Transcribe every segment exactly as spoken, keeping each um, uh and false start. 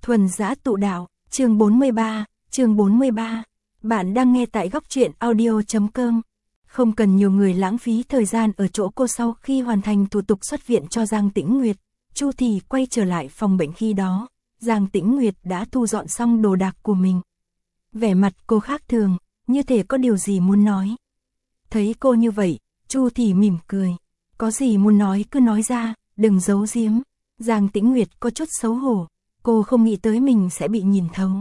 Thuần Dã Tụ Đạo, chương bốn mươi ba, chương bốn mươi ba. Bạn đang nghe tại góc truyện audio chấm com. Không cần nhiều người lãng phí thời gian ở chỗ cô. Sau khi hoàn thành thủ tục xuất viện cho Giang Tĩnh Nguyệt, Chu Thì quay trở lại phòng bệnh. Khi đó, Giang Tĩnh Nguyệt đã thu dọn xong đồ đạc của mình. Vẻ mặt cô khác thường, như thể có điều gì muốn nói. Thấy cô như vậy, Chu Thì mỉm cười. Có gì muốn nói cứ nói ra, đừng giấu giếm. Giang Tĩnh Nguyệt có chút xấu hổ, cô không nghĩ tới mình sẽ bị nhìn thấu.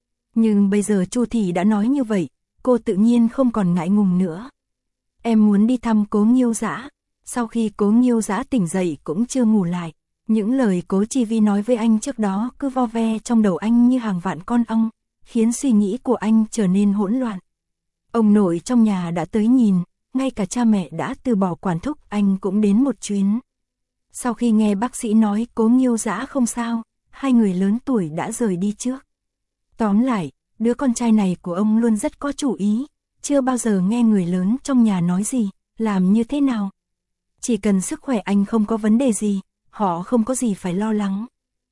Nhưng bây giờ Chu Thì đã nói như vậy, cô tự nhiên không còn ngại ngùng nữa. Em muốn đi thăm Cố Nghiêu Dã. Sau khi Cố Nghiêu Dã tỉnh dậy cũng chưa ngủ lại. Những lời Cố Chi Vi nói với anh trước đó cứ vo ve trong đầu anh như hàng vạn con ong, khiến suy nghĩ của anh trở nên hỗn loạn. Ông nội trong nhà đã tới nhìn, ngay cả cha mẹ đã từ bỏ quản thúc, anh cũng đến một chuyến. Sau khi nghe bác sĩ nói Cố Nghiêu Dã không sao, hai người lớn tuổi đã rời đi trước. Tóm lại, đứa con trai này của ông luôn rất có chủ ý, chưa bao giờ nghe người lớn trong nhà nói gì, làm như thế nào. Chỉ cần sức khỏe anh không có vấn đề gì, họ không có gì phải lo lắng.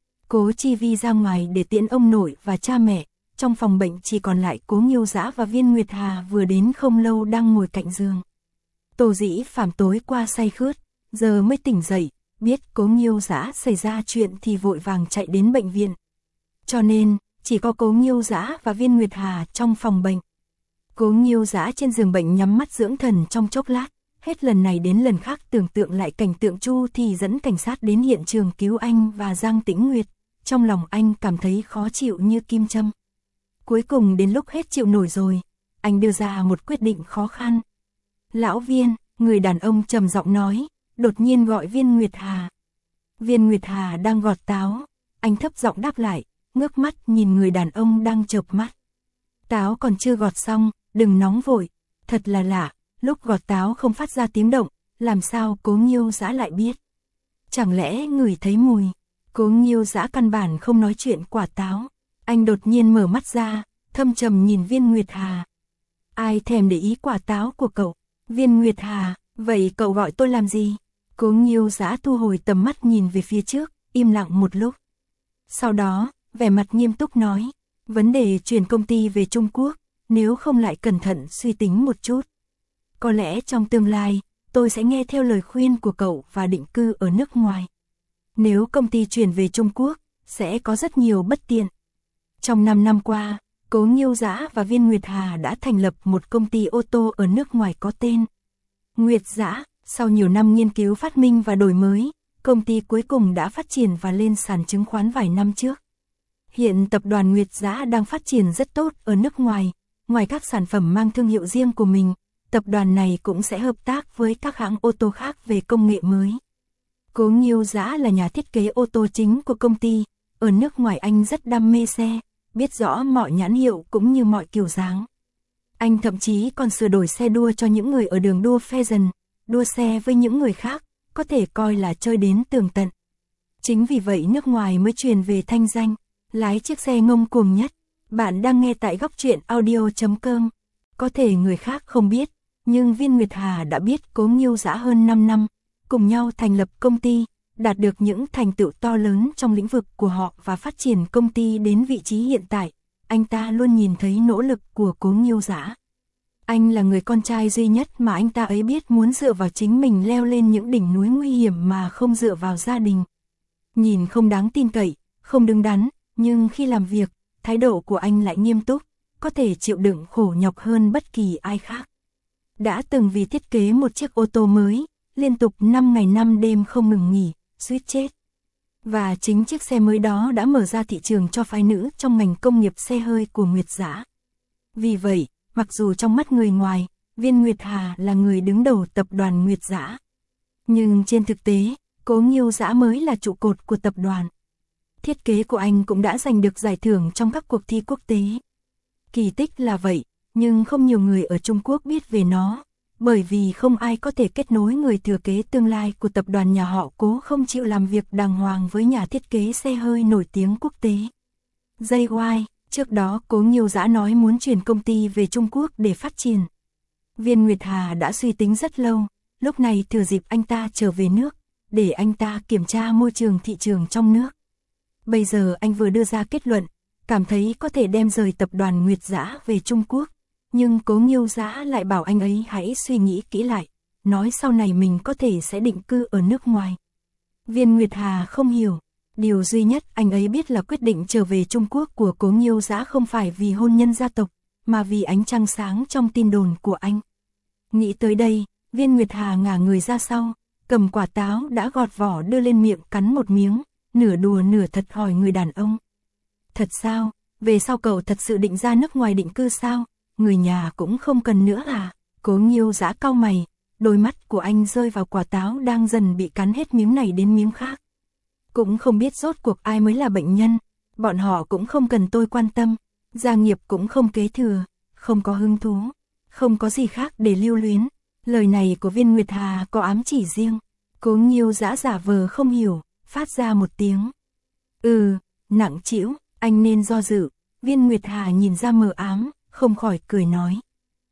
Cố Chi Vi ra ngoài để tiễn ông nội và cha mẹ, trong phòng bệnh chỉ còn lại Cố Nghiêu Dã và Viên Nguyệt Hà vừa đến không lâu đang ngồi cạnh giường. Tô Dĩ Phàm tối qua say khướt, giờ mới tỉnh dậy, biết Cố Nghiêu Dã xảy ra chuyện thì vội vàng chạy đến bệnh viện. Cho nên, chỉ có Cố Nghiêu Dã và Viên Nguyệt Hà trong phòng bệnh. Cố Nghiêu Dã trên giường bệnh nhắm mắt dưỡng thần trong chốc lát, hết lần này đến lần khác tưởng tượng lại cảnh tượng Chu Thì dẫn cảnh sát đến hiện trường cứu anh và Giang Tĩnh Nguyệt, trong lòng anh cảm thấy khó chịu như kim châm. Cuối cùng đến lúc hết chịu nổi rồi, anh đưa ra một quyết định khó khăn. Lão Viên, người đàn ông trầm giọng nói, đột nhiên gọi Viên Nguyệt Hà. Viên Nguyệt Hà đang gọt táo, anh thấp giọng đáp lại, ngước mắt nhìn người đàn ông đang chợp mắt. Táo còn chưa gọt xong, đừng nóng vội. Thật là lạ, lúc gọt táo không phát ra tiếng động, làm sao Cố Nghiêu Dã lại biết? Chẳng lẽ ngửi thấy mùi? Cố Nghiêu Dã căn bản không nói chuyện quả táo. Anh đột nhiên mở mắt ra, thâm trầm nhìn Viên Nguyệt Hà. Ai thèm để ý quả táo của cậu? Viên Nguyệt Hà, vậy cậu gọi tôi làm gì? Cố Nghiêu Dã thu hồi tầm mắt nhìn về phía trước, im lặng một lúc. Sau đó, vẻ mặt nghiêm túc nói, vấn đề chuyển công ty về Trung Quốc, nếu không lại cẩn thận suy tính một chút. Có lẽ trong tương lai, tôi sẽ nghe theo lời khuyên của cậu và định cư ở nước ngoài. Nếu công ty chuyển về Trung Quốc, sẽ có rất nhiều bất tiện. Trong năm năm qua, Cố Nghiêu Dã và Viên Nguyệt Hà đã thành lập một công ty ô tô ở nước ngoài có tên Nguyệt Dã. Sau nhiều năm nghiên cứu phát minh và đổi mới, công ty cuối cùng đã phát triển và lên sàn chứng khoán vài năm trước. Hiện tập đoàn Nguyệt Dã đang phát triển rất tốt ở nước ngoài, ngoài các sản phẩm mang thương hiệu riêng của mình, tập đoàn này cũng sẽ hợp tác với các hãng ô tô khác về công nghệ mới. Cố Nghiêu Dã là nhà thiết kế ô tô chính của công ty, ở nước ngoài anh rất đam mê xe, biết rõ mọi nhãn hiệu cũng như mọi kiểu dáng. Anh thậm chí còn sửa đổi xe đua cho những người ở đường đua phe dần, đua xe với những người khác, có thể coi là chơi đến tường tận. Chính vì vậy nước ngoài mới truyền về thanh danh, lái chiếc xe ngông cuồng nhất. Bạn đang nghe tại góc truyện audio chấm com. Có thể người khác không biết, nhưng Viên Nguyệt Hà đã biết Cố Nghiêu Dã hơn năm năm, cùng nhau thành lập công ty, đạt được những thành tựu to lớn trong lĩnh vực của họ và phát triển công ty đến vị trí hiện tại. Anh ta luôn nhìn thấy nỗ lực của Cố Nghiêu Dã. Anh là người con trai duy nhất mà anh ta ấy biết muốn dựa vào chính mình leo lên những đỉnh núi nguy hiểm mà không dựa vào gia đình. Nhìn không đáng tin cậy, không đứng đắn, nhưng khi làm việc, thái độ của anh lại nghiêm túc, có thể chịu đựng khổ nhọc hơn bất kỳ ai khác. Đã từng vì thiết kế một chiếc ô tô mới, liên tục năm ngày năm đêm không ngừng nghỉ, suýt chết. Và chính chiếc xe mới đó đã mở ra thị trường cho phái nữ trong ngành công nghiệp xe hơi của Nguyệt Dã. Vì vậy, mặc dù trong mắt người ngoài, Viên Nguyệt Hà là người đứng đầu tập đoàn Nguyệt Dã, nhưng trên thực tế, Cố Nghiêu Dã mới là trụ cột của tập đoàn. Thiết kế của anh cũng đã giành được giải thưởng trong các cuộc thi quốc tế. Kỳ tích là vậy, nhưng không nhiều người ở Trung Quốc biết về nó, bởi vì không ai có thể kết nối người thừa kế tương lai của tập đoàn nhà họ Cố không chịu làm việc đàng hoàng với nhà thiết kế xe hơi nổi tiếng quốc tế. gi i, trước đó Cố Nghiêu Dã nói muốn chuyển công ty về Trung Quốc để phát triển. Viên Nguyệt Hà đã suy tính rất lâu, lúc này thừa dịp anh ta trở về nước, để anh ta kiểm tra môi trường thị trường trong nước. Bây giờ anh vừa đưa ra kết luận, cảm thấy có thể đem rời tập đoàn Nguyệt Dã về Trung Quốc, nhưng Cố Nghiêu Dã lại bảo anh ấy hãy suy nghĩ kỹ lại, nói sau này mình có thể sẽ định cư ở nước ngoài. Viên Nguyệt Hà không hiểu, điều duy nhất anh ấy biết là quyết định trở về Trung Quốc của Cố Nghiêu Dã không phải vì hôn nhân gia tộc, mà vì ánh trăng sáng trong tin đồn của anh. Nghĩ tới đây, Viên Nguyệt Hà ngả người ra sau, cầm quả táo đã gọt vỏ đưa lên miệng cắn một miếng, nửa đùa nửa thật hỏi người đàn ông. Thật sao, về sau cậu thật sự định ra nước ngoài định cư sao, người nhà cũng không cần nữa à? Cố Nghiêu Dã cau mày, đôi mắt của anh rơi vào quả táo đang dần bị cắn hết miếng này đến miếng khác. Cũng không biết rốt cuộc ai mới là bệnh nhân, bọn họ cũng không cần tôi quan tâm, gia nghiệp cũng không kế thừa, không có hứng thú, không có gì khác để lưu luyến. Lời này của Viên Nguyệt Hà có ám chỉ riêng. Cố Nghiêu Dã giả vờ không hiểu, phát ra một tiếng. Ừ, nặng trĩu, anh nên do dự. Viên Nguyệt Hà nhìn ra mờ ám, không khỏi cười nói.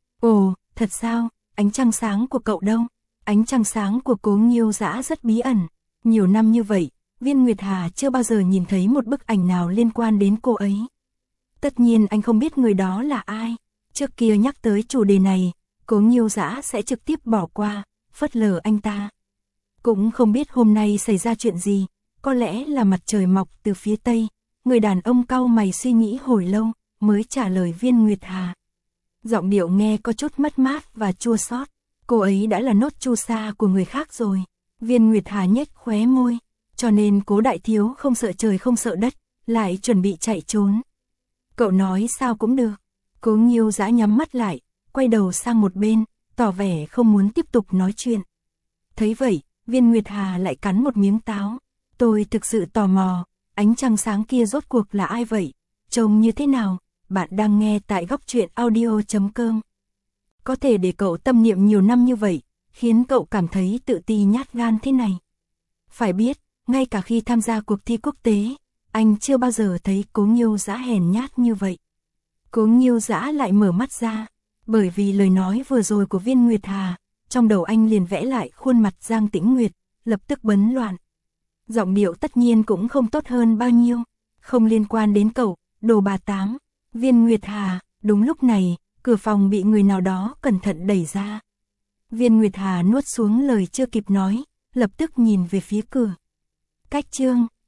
Ồ, thật sao, ánh trăng sáng của cậu đâu? Ánh trăng sáng của Cố Nghiêu Dã rất bí ẩn. Nhiều năm như vậy, Viên Nguyệt Hà chưa bao giờ nhìn thấy một bức ảnh nào liên quan đến cô ấy. Tất nhiên anh không biết người đó là ai. Trước kia nhắc tới chủ đề này, Cố Nghiêu Dã sẽ trực tiếp bỏ qua, phớt lờ anh ta. Cũng không biết hôm nay xảy ra chuyện gì, có lẽ là mặt trời mọc từ phía tây. Người đàn ông cau mày suy nghĩ hồi lâu, mới trả lời Viên Nguyệt Hà. Giọng điệu nghe có chút mất mát và chua xót. Cô ấy đã là nốt chu sa của người khác rồi. Viên Nguyệt Hà nhếch khóe môi, cho nên Cố đại thiếu không sợ trời không sợ đất, lại chuẩn bị chạy trốn. Cậu nói sao cũng được. Cố Nghiêu Dã nhắm mắt lại, quay đầu sang một bên, tỏ vẻ không muốn tiếp tục nói chuyện. Thấy vậy, Viên Nguyệt Hà lại cắn một miếng táo. Tôi thực sự tò mò, ánh trăng sáng kia rốt cuộc là ai vậy? Trông như thế nào? Bạn đang nghe tại góc truyện audio chấm com. Có thể để cậu tâm niệm nhiều năm như vậy, khiến cậu cảm thấy tự ti nhát gan thế này. Phải biết, ngay cả khi tham gia cuộc thi quốc tế, anh chưa bao giờ thấy Cố Nghiêu Dã hèn nhát như vậy. Cố Nghiêu Dã lại mở mắt ra, bởi vì lời nói vừa rồi của Viên Nguyệt Hà, trong đầu anh liền vẽ lại khuôn mặt Giang Tĩnh Nguyệt, lập tức bấn loạn. Giọng điệu tất nhiên cũng không tốt hơn bao nhiêu, không liên quan đến cậu, đồ bà tám. Viên Nguyệt Hà, đúng lúc này, cửa phòng bị người nào đó cẩn thận đẩy ra. Viên Nguyệt Hà nuốt xuống lời chưa kịp nói, lập tức nhìn về phía cửa. Cách chương